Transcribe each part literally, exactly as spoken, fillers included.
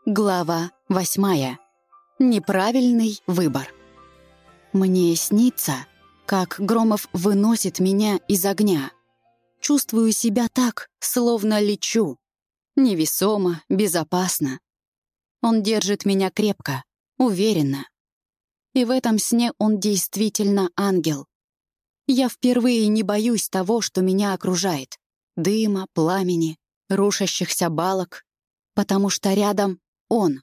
Глава восьмая. Неправильный выбор. Мне снится, как Громов выносит меня из огня. Чувствую себя так, словно лечу. Невесомо, безопасно. Он держит меня крепко, уверенно. И в этом сне он действительно ангел. Я впервые не боюсь того, что меня окружает. Дыма, пламени, рушащихся балок. Потому что рядом он.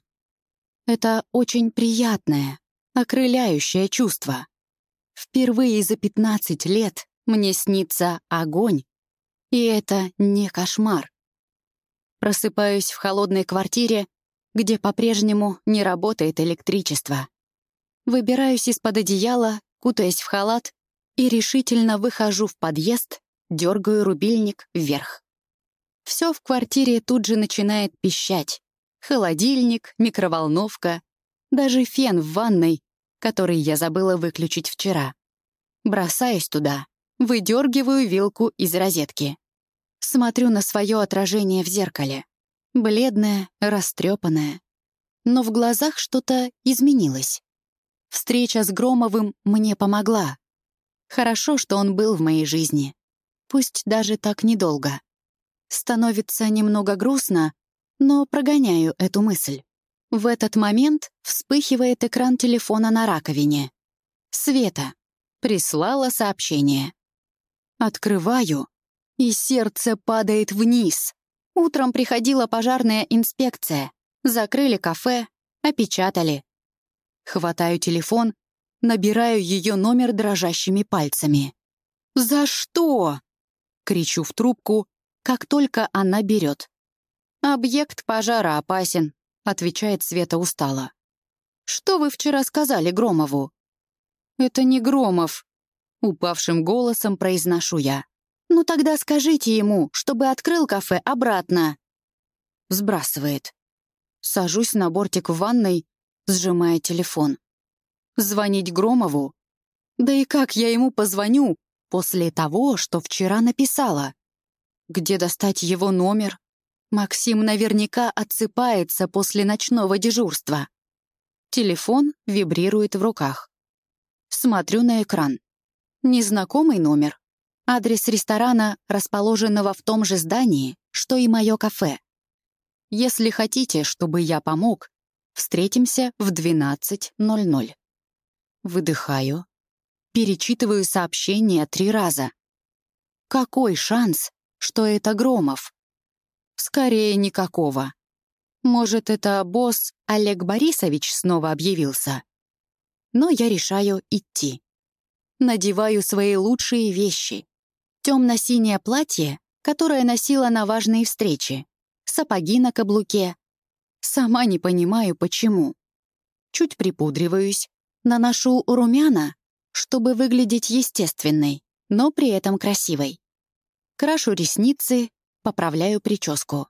Это очень приятное, окрыляющее чувство. Впервые за пятнадцать лет мне снится огонь. И это не кошмар. Просыпаюсь в холодной квартире, где по-прежнему не работает электричество. Выбираюсь из-под одеяла, кутаясь в халат, и решительно выхожу в подъезд, дергаю рубильник вверх. Все в квартире тут же начинает пищать. Холодильник, микроволновка, даже фен в ванной, который я забыла выключить вчера. Бросаюсь туда, выдергиваю вилку из розетки. Смотрю на свое отражение в зеркале. Бледное, растрепанное. Но в глазах что-то изменилось. Встреча с Громовым мне помогла. Хорошо, что он был в моей жизни. Пусть даже так недолго. Становится немного грустно, но прогоняю эту мысль. В этот момент вспыхивает экран телефона на раковине. Света прислала сообщение. Открываю, и сердце падает вниз. Утром приходила пожарная инспекция. Закрыли кафе, опечатали. Хватаю телефон, набираю ее номер дрожащими пальцами. «За что?» — кричу в трубку, как только она берет. «Объект пожара опасен», — отвечает Света устало. «Что вы вчера сказали Громову?» «Это не Громов», — упавшим голосом произношу я. «Ну тогда скажите ему, чтобы открыл кафе обратно». Сбрасывает. Сажусь на бортик в ванной, сжимая телефон. Звонить Громову? Да и как я ему позвоню после того, что вчера написала? Где достать его номер? Максим наверняка отсыпается после ночного дежурства. Телефон вибрирует в руках. Смотрю на экран. Незнакомый номер. Адрес ресторана, расположенного в том же здании, что и мое кафе. Если хотите, чтобы я помог, встретимся в двенадцать ноль ноль. Выдыхаю. Перечитываю сообщение три раза. Какой шанс, что это Громов? Скорее, никакого. Может, это босс Олег Борисович снова объявился? Но я решаю идти. Надеваю свои лучшие вещи. Темно-синее платье, которое носила на важные встречи. Сапоги на каблуке. Сама не понимаю, почему. Чуть припудриваюсь, наношу румяна, чтобы выглядеть естественной, но при этом красивой. Крашу ресницы, поправляю прическу.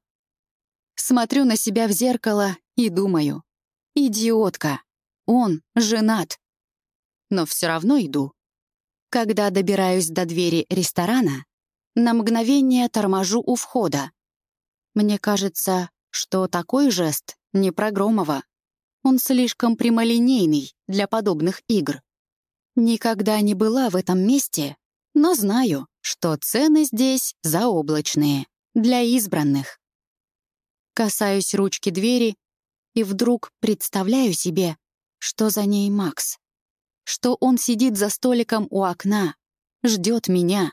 Смотрю на себя в зеркало и думаю: идиотка, он женат. Но все равно иду. Когда добираюсь до двери ресторана, на мгновение торможу у входа. Мне кажется, что такой жест не про Громова. Он слишком прямолинейный для подобных игр. Никогда не была в этом месте, но знаю, что цены здесь заоблачные, для избранных. Касаюсь ручки двери и вдруг представляю себе, что за ней Макс. Что он сидит за столиком у окна, ждет меня.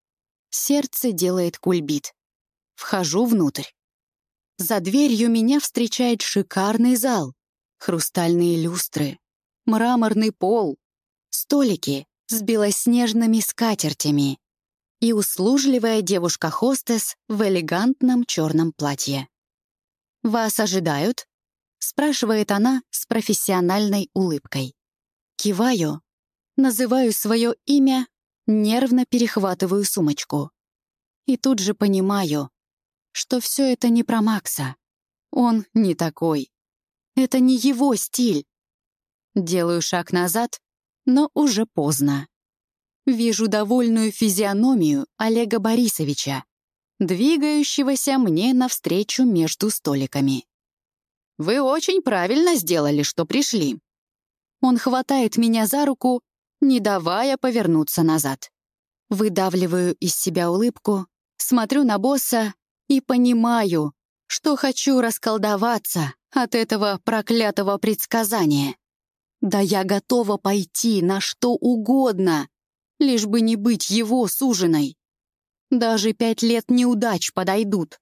Сердце делает кульбит. Вхожу внутрь. За дверью меня встречает шикарный зал. Хрустальные люстры, мраморный пол, столики с белоснежными скатертями и услужливая девушка-хостес в элегантном черном платье. «Вас ожидают?» — спрашивает она с профессиональной улыбкой. Киваю, называю свое имя, нервно перехватываю сумочку. И тут же понимаю, что все это не про Макса. Он не такой. Это не его стиль. Делаю шаг назад, но уже поздно. Вижу довольную физиономию Олега Борисовича, двигающегося мне навстречу между столиками. вы очень правильно сделали, что пришли». Он хватает меня за руку, не давая повернуться назад. Выдавливаю из себя улыбку, смотрю на босса и понимаю, что хочу расколдоваться от этого проклятого предсказания. Да я готова пойти на что угодно, лишь бы не быть его суженой. Даже пять лет неудач подойдут.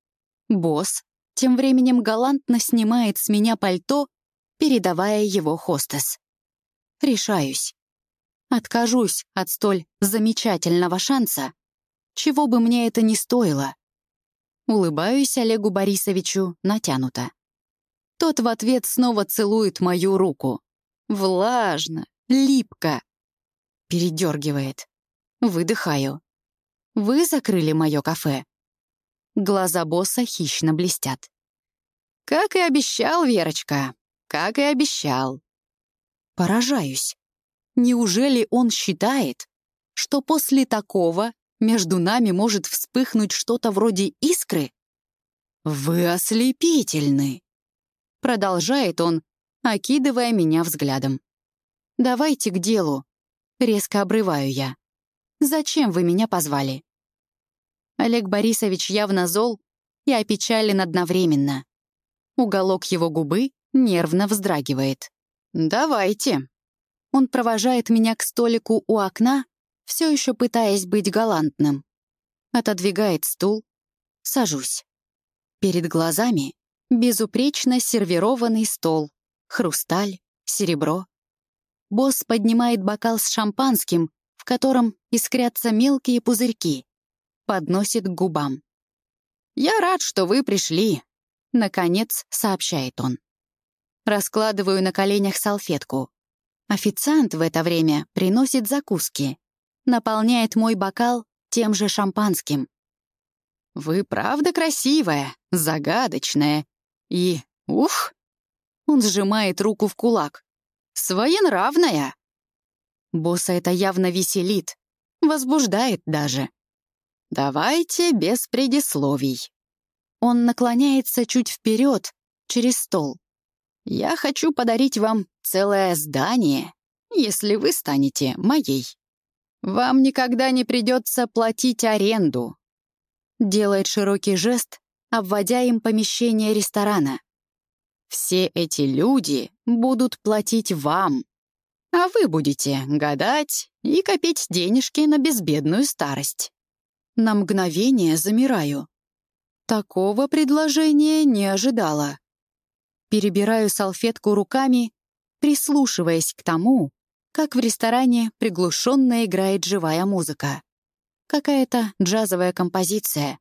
Босс тем временем галантно снимает с меня пальто, передавая его хостес. Решаюсь. Откажусь от столь замечательного шанса, чего бы мне это ни стоило. Улыбаюсь Олегу Борисовичу натянуто. Тот в ответ снова целует мою руку. Влажно, липко. Передергивает. Выдыхаю. Вы закрыли мое кафе. Глаза босса хищно блестят. Как и обещал, Верочка, как и обещал. Поражаюсь. Неужели он считает, что после такого между нами может вспыхнуть что-то вроде искры? Вы ослепительны, продолжает он, окидывая меня взглядом. «Давайте к делу», — резко обрываю я. «Зачем вы меня позвали?» Олег Борисович явно зол и опечален одновременно. Уголок его губы нервно вздрагивает. «Давайте». Он провожает меня к столику у окна, все еще пытаясь быть галантным. Отодвигает стул. Сажусь. Перед глазами безупречно сервированный стол, хрусталь, серебро. Босс поднимает бокал с шампанским, в котором искрятся мелкие пузырьки. Подносит к губам. «Я рад, что вы пришли», — наконец сообщает он. Раскладываю на коленях салфетку. Официант в это время приносит закуски. Наполняет мой бокал тем же шампанским. «Вы правда красивая, загадочная и... ух!» Он сжимает руку в кулак. «Своенравная!» Босса это явно веселит, возбуждает даже. «Давайте без предисловий». Он наклоняется чуть вперед, через стол. «Я хочу подарить вам целое здание, если вы станете моей. Вам никогда не придется платить аренду». Делает широкий жест, обводя им помещение ресторана. «Все эти люди будут платить вам, а вы будете гадать и копить денежки на безбедную старость». На мгновение замираю. Такого предложения не ожидала. Перебираю салфетку руками, прислушиваясь к тому, как в ресторане приглушенно играет живая музыка. Какая-то джазовая композиция.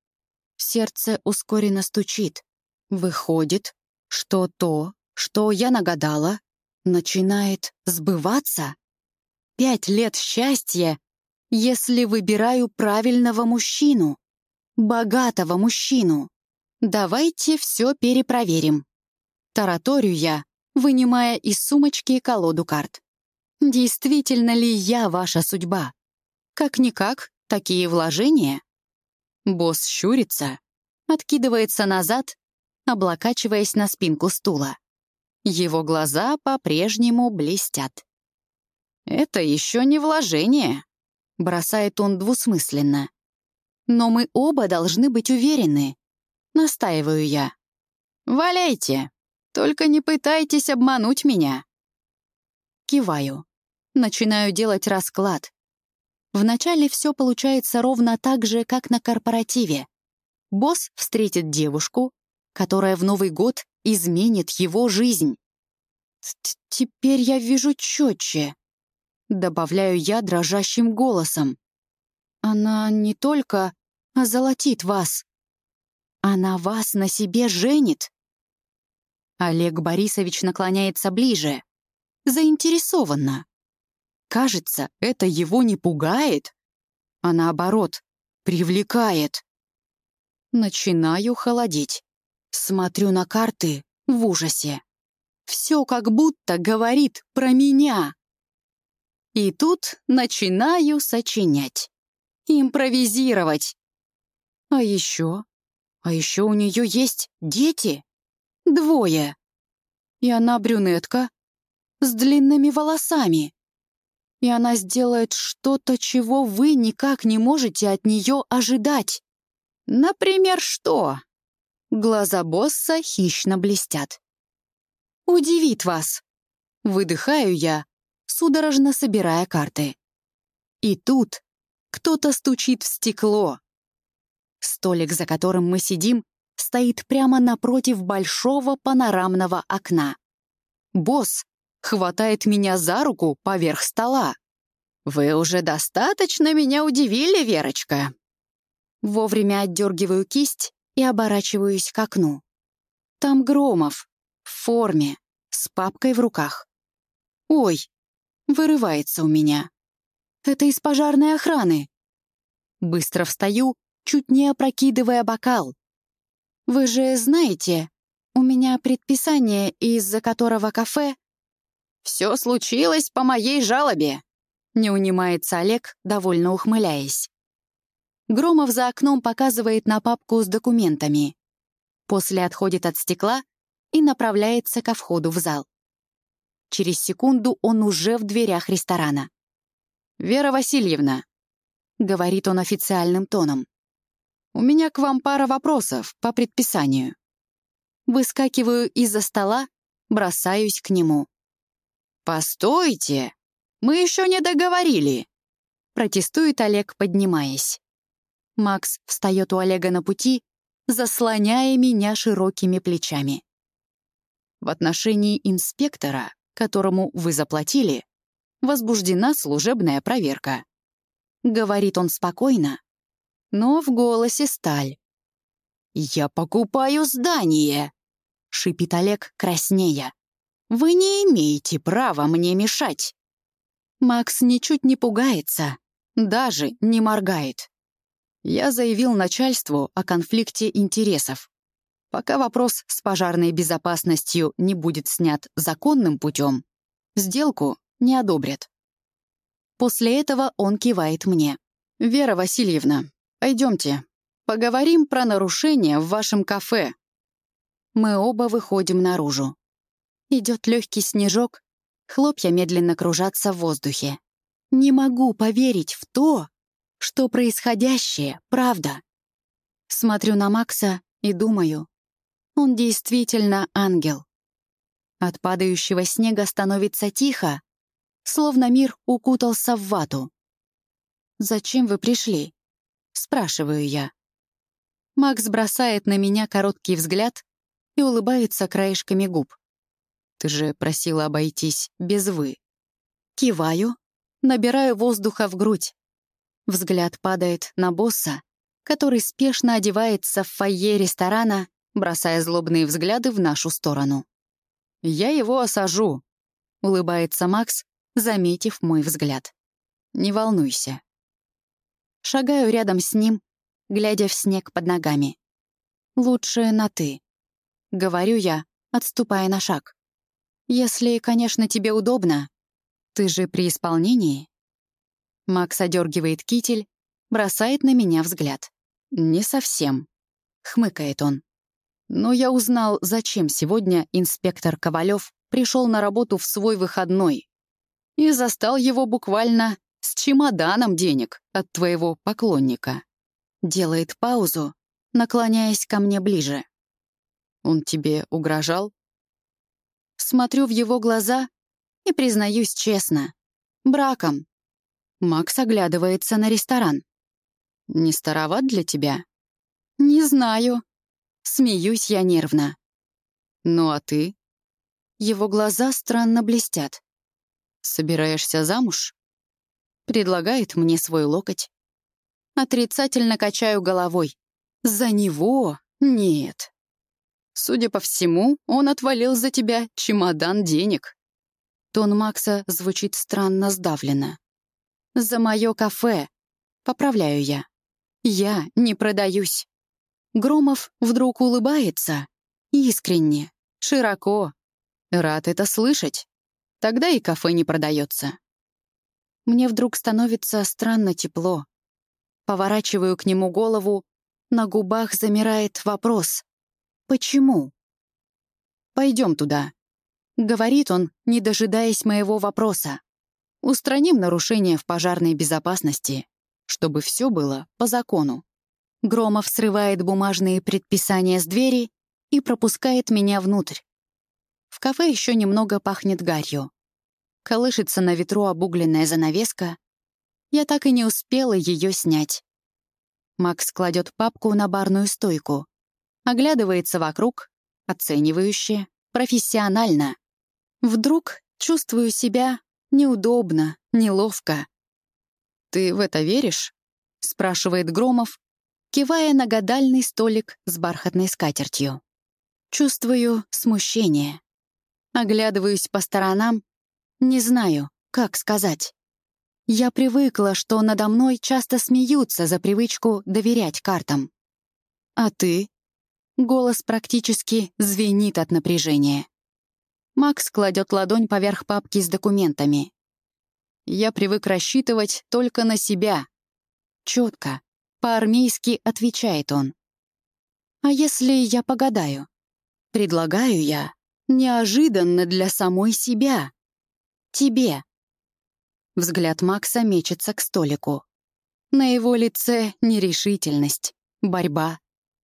Сердце ускоренно стучит. Выходит, что то, что я нагадала, начинает сбываться. Пять лет счастья, если выбираю правильного мужчину, богатого мужчину. Давайте все перепроверим. Тараторю я, вынимая из сумочки колоду карт. Действительно ли я ваша судьба? Как-никак, такие вложения. Босс щурится, откидывается назад, облокачиваясь на спинку стула. Его глаза по-прежнему блестят. «Это еще не вложение», — бросает он двусмысленно. «Но мы оба должны быть уверены», — настаиваю я. «Валяйте, только не пытайтесь обмануть меня». Киваю. Начинаю делать расклад. Вначале все получается ровно так же, как на корпоративе. Босс встретит девушку, которая в Новый год изменит его жизнь. «Теперь я вижу четче», — добавляю я дрожащим голосом. «Она не только озолотит вас, она вас на себе женит». Олег Борисович наклоняется ближе, заинтересованно. Кажется, это его не пугает, а наоборот, привлекает. Начинаю холодеть. Смотрю на карты в ужасе. Все как будто говорит про меня. И тут начинаю сочинять, импровизировать. А еще, а еще у нее есть дети. Двое. И она брюнетка с длинными волосами. И она сделает что-то, чего вы никак не можете от нее ожидать. Например, что? Глаза босса хищно блестят. Удивит вас. Выдыхаю я, судорожно собирая карты. И тут кто-то стучит в стекло. Столик, за которым мы сидим, стоит прямо напротив большого панорамного окна. Босс хватает меня за руку поверх стола. «Вы уже достаточно меня удивили, Верочка». Вовремя отдергиваю кисть и оборачиваюсь к окну. Там Громов, в форме, с папкой в руках. «Ой!» — вырывается у меня. «Это из пожарной охраны». Быстро встаю, чуть не опрокидывая бокал. «Вы же знаете, у меня предписание, из-за которого кафе...» «Все случилось по моей жалобе», — не унимается Олег, довольно ухмыляясь. Громов за окном показывает на папку с документами. После отходит от стекла и направляется ко входу в зал. Через секунду он уже в дверях ресторана. «Вера Васильевна», — говорит он официальным тоном, «у меня к вам пара вопросов по предписанию». Выскакиваю из-за стола, бросаюсь к нему. «Постойте! Мы еще не договорили!» Протестует Олег, поднимаясь. Макс встает у Олега на пути, заслоняя меня широкими плечами. «В отношении инспектора, которому вы заплатили, возбуждена служебная проверка», — говорит он спокойно, но в голосе сталь. «Я покупаю здание!» — шипит Олег краснея. «Вы не имеете права мне мешать!» Макс ничуть не пугается, даже не моргает. Я заявил начальству о конфликте интересов. Пока вопрос с пожарной безопасностью не будет снят законным путем, сделку не одобрят. После этого он кивает мне. «Вера Васильевна, пойдемте, поговорим про нарушения в вашем кафе». Мы оба выходим наружу. Идет легкий снежок, хлопья медленно кружатся в воздухе. Не могу поверить в то, что происходящее — правда. Смотрю на Макса и думаю, он действительно ангел. От падающего снега становится тихо, словно мир укутался в вату. «Зачем вы пришли?» — спрашиваю я. Макс бросает на меня короткий взгляд и улыбается краешками губ. «Ты же просила обойтись без «вы». Киваю, набираю воздуха в грудь. Взгляд падает на босса, который спешно одевается в фойе ресторана, бросая злобные взгляды в нашу сторону. «Я его осажу», — улыбается Макс, заметив мой взгляд. «Не волнуйся». Шагаю рядом с ним, глядя в снег под ногами. «Лучше на «ты», — говорю я, отступая на шаг. «Если, конечно, тебе удобно. Ты же при исполнении». Макс одергивает китель, бросает на меня взгляд. «Не совсем», — хмыкает он. «Но я узнал, зачем сегодня инспектор Ковалев пришел на работу в свой выходной и застал его буквально с чемоданом денег от твоего поклонника». Делает паузу, наклоняясь ко мне ближе. «Он тебе угрожал?» Смотрю в его глаза и признаюсь честно. Браком. Макс оглядывается на ресторан. «Не староват для тебя?» «Не знаю». Смеюсь я нервно. «Ну а ты?» Его глаза странно блестят. «Собираешься замуж?» Предлагает мне свой локоть. Отрицательно качаю головой. «За него? Нет. Судя по всему, он отвалил за тебя чемодан денег». Тон Макса звучит странно сдавленно. «За мое кафе», — поправляю я. «Я не продаюсь». Громов вдруг улыбается. Искренне, широко. Рад это слышать. Тогда и кафе не продается. Мне вдруг становится странно тепло. Поворачиваю к нему голову, на губах замирает вопрос. «Почему?» Пойдем туда», — говорит он, не дожидаясь моего вопроса. «Устраним нарушения в пожарной безопасности, чтобы все было по закону». Громов срывает бумажные предписания с двери и пропускает меня внутрь. В кафе еще немного пахнет гарью. Колышется на ветру обугленная занавеска. Я так и не успела ее снять. Макс кладет папку на барную стойку, оглядывается вокруг, оценивающе, профессионально. Вдруг чувствую себя неудобно, неловко. «Ты в это веришь?» — спрашивает Громов, кивая на гадальный столик с бархатной скатертью. Чувствую смущение. Оглядываюсь по сторонам, не знаю, как сказать. Я привыкла, что надо мной часто смеются за привычку доверять картам. «А ты?» Голос практически звенит от напряжения. Макс кладет ладонь поверх папки с документами. «Я привык рассчитывать только на себя». Четко, по-армейски отвечает он. «А если я погадаю?» Предлагаю я, неожиданно для самой себя. Тебе. Взгляд Макса мечется к столику. На его лице нерешительность, борьба.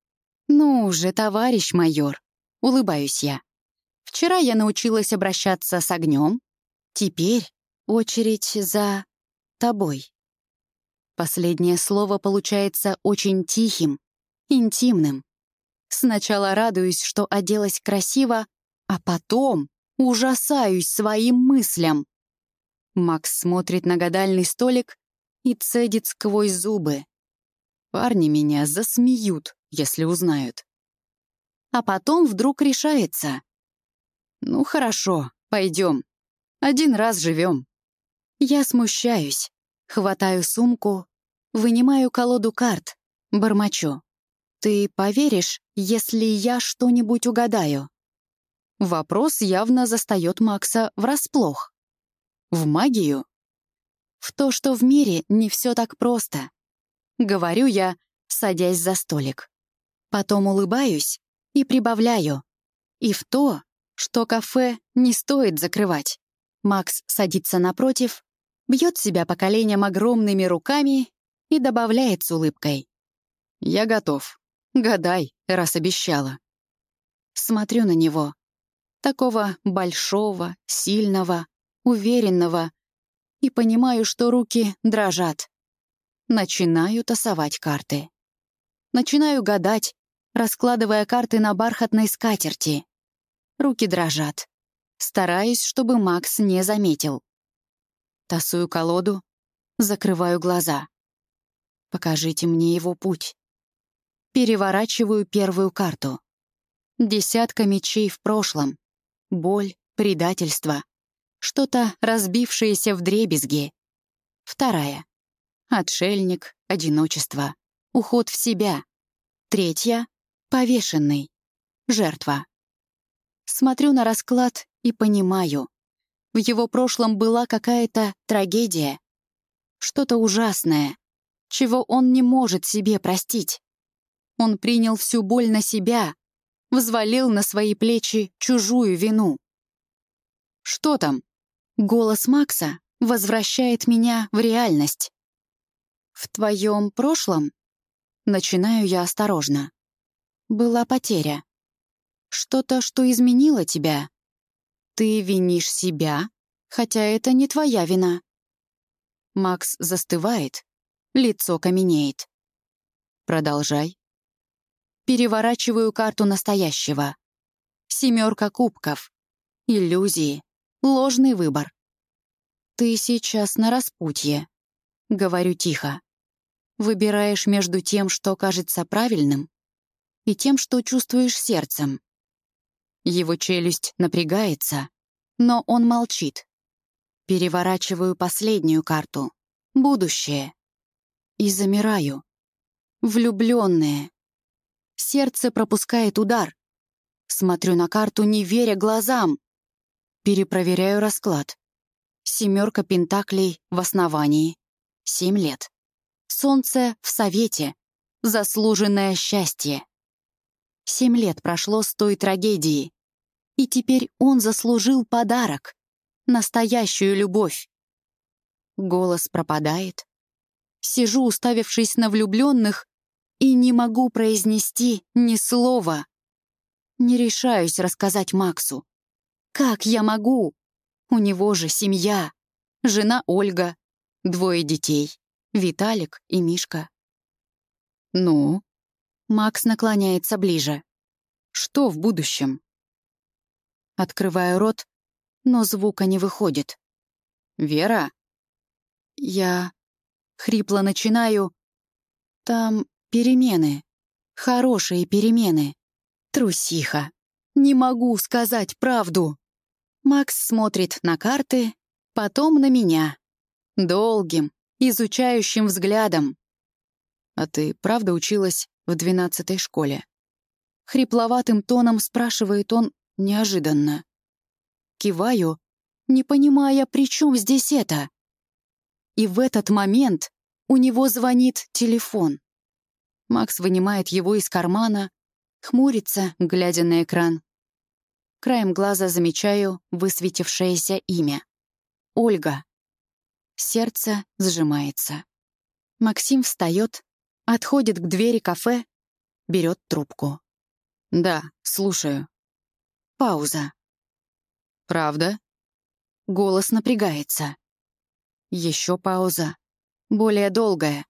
«Ну уже, товарищ майор», — улыбаюсь я. «Вчера я научилась обращаться с огнем. Теперь очередь за тобой». Последнее слово получается очень тихим, интимным. Сначала радуюсь, что оделась красиво, а потом ужасаюсь своим мыслям. Макс смотрит на гадальный столик и цедит сквозь зубы. Парни меня засмеют, если узнают. А потом вдруг решается. «Ну хорошо, пойдем. Один раз живем». Я смущаюсь, хватаю сумку, вынимаю колоду карт, бормочу. «Ты поверишь, если я что-нибудь угадаю?» Вопрос явно застает Макса врасплох. В магию? В то, что в мире не все так просто. Говорю я, садясь за столик. Потом улыбаюсь и прибавляю. И в то, что кафе не стоит закрывать. Макс садится напротив, бьет себя по коленям огромными руками и добавляет с улыбкой. «Я готов. Гадай, раз обещала». Смотрю на него. Такого большого, сильного, уверенного, и понимаю, что руки дрожат. Начинаю тасовать карты. Начинаю гадать, раскладывая карты на бархатной скатерти. Руки дрожат. Стараюсь, чтобы Макс не заметил. Тасую колоду, закрываю глаза. Покажите мне его путь. Переворачиваю первую карту. Десятка мечей в прошлом. Боль, предательство. Что-то разбившееся вдребезги. Вторая. Отшельник, одиночество. Уход в себя. Третья. Повешенный. Жертва. Смотрю на расклад и понимаю. В его прошлом была какая-то трагедия. Что-то ужасное, чего он не может себе простить. Он принял всю боль на себя, взвалил на свои плечи чужую вину. «Что там?» Голос Макса возвращает меня в реальность. «В твоем прошлом?» Начинаю я осторожно. «Была потеря. Что-то, что изменило тебя. Ты винишь себя, хотя это не твоя вина». Макс застывает, лицо каменеет. «Продолжай». Переворачиваю карту настоящего. Семерка кубков. Иллюзии. Ложный выбор. «Ты сейчас на распутье», — говорю тихо. «Выбираешь между тем, что кажется правильным, и тем, что чувствуешь сердцем». Его челюсть напрягается, но он молчит. Переворачиваю последнюю карту. Будущее. И замираю. Влюбленные. Сердце пропускает удар. Смотрю на карту, не веря глазам. Перепроверяю расклад. Семерка пентаклей в основании. Семь лет. Солнце в совете. Заслуженное счастье. Семь лет прошло с той трагедии. И теперь он заслужил подарок. Настоящую любовь. Голос пропадает. Сижу, уставившись на влюбленных, и не могу произнести ни слова. Не решаюсь рассказать Максу. Как я могу? У него же семья. Жена Ольга, двое детей. Виталик и Мишка. «Ну?» Макс наклоняется ближе. «Что в будущем?» Открываю рот, но звука не выходит. «Вера?» Я хрипло начинаю. Там перемены. Хорошие перемены. Трусиха. Не могу сказать правду. Макс смотрит на карты, потом на меня. Долгим, изучающим взглядом. «А ты правда училась в двенадцатой школе?» Хрипловатым тоном спрашивает он неожиданно. Киваю, не понимая, при чем здесь это. И в этот момент у него звонит телефон. Макс вынимает его из кармана, хмурится, глядя на экран. Краем глаза замечаю высветившееся имя. Ольга. Сердце сжимается. Максим встает, отходит к двери кафе, берет трубку. «Да, слушаю». Пауза. «Правда?» Голос напрягается. Еще пауза. Более долгая.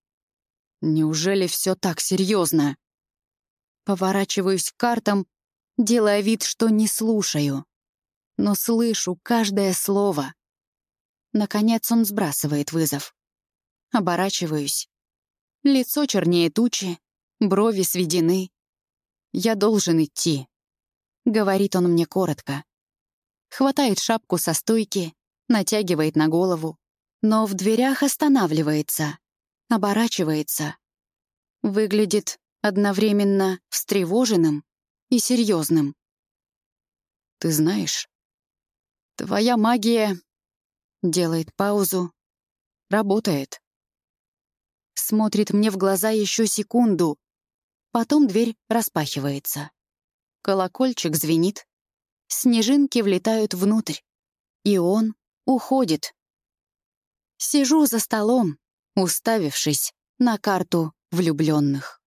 Неужели все так серьезно? Поворачиваюсь к картам, делая вид, что не слушаю. Но слышу каждое слово. Наконец он сбрасывает вызов. Оборачиваюсь. Лицо чернее тучи, брови сведены. «Я должен идти», — говорит он мне коротко. Хватает шапку со стойки, натягивает на голову, но в дверях останавливается, оборачивается. Выглядит одновременно встревоженным и серьезным. «Ты знаешь, твоя магия...» Делает паузу. «Работает». Смотрит мне в глаза еще секунду. Потом дверь распахивается. Колокольчик звенит. Снежинки влетают внутрь. И он уходит. Сижу за столом, уставившись на карту влюбленных.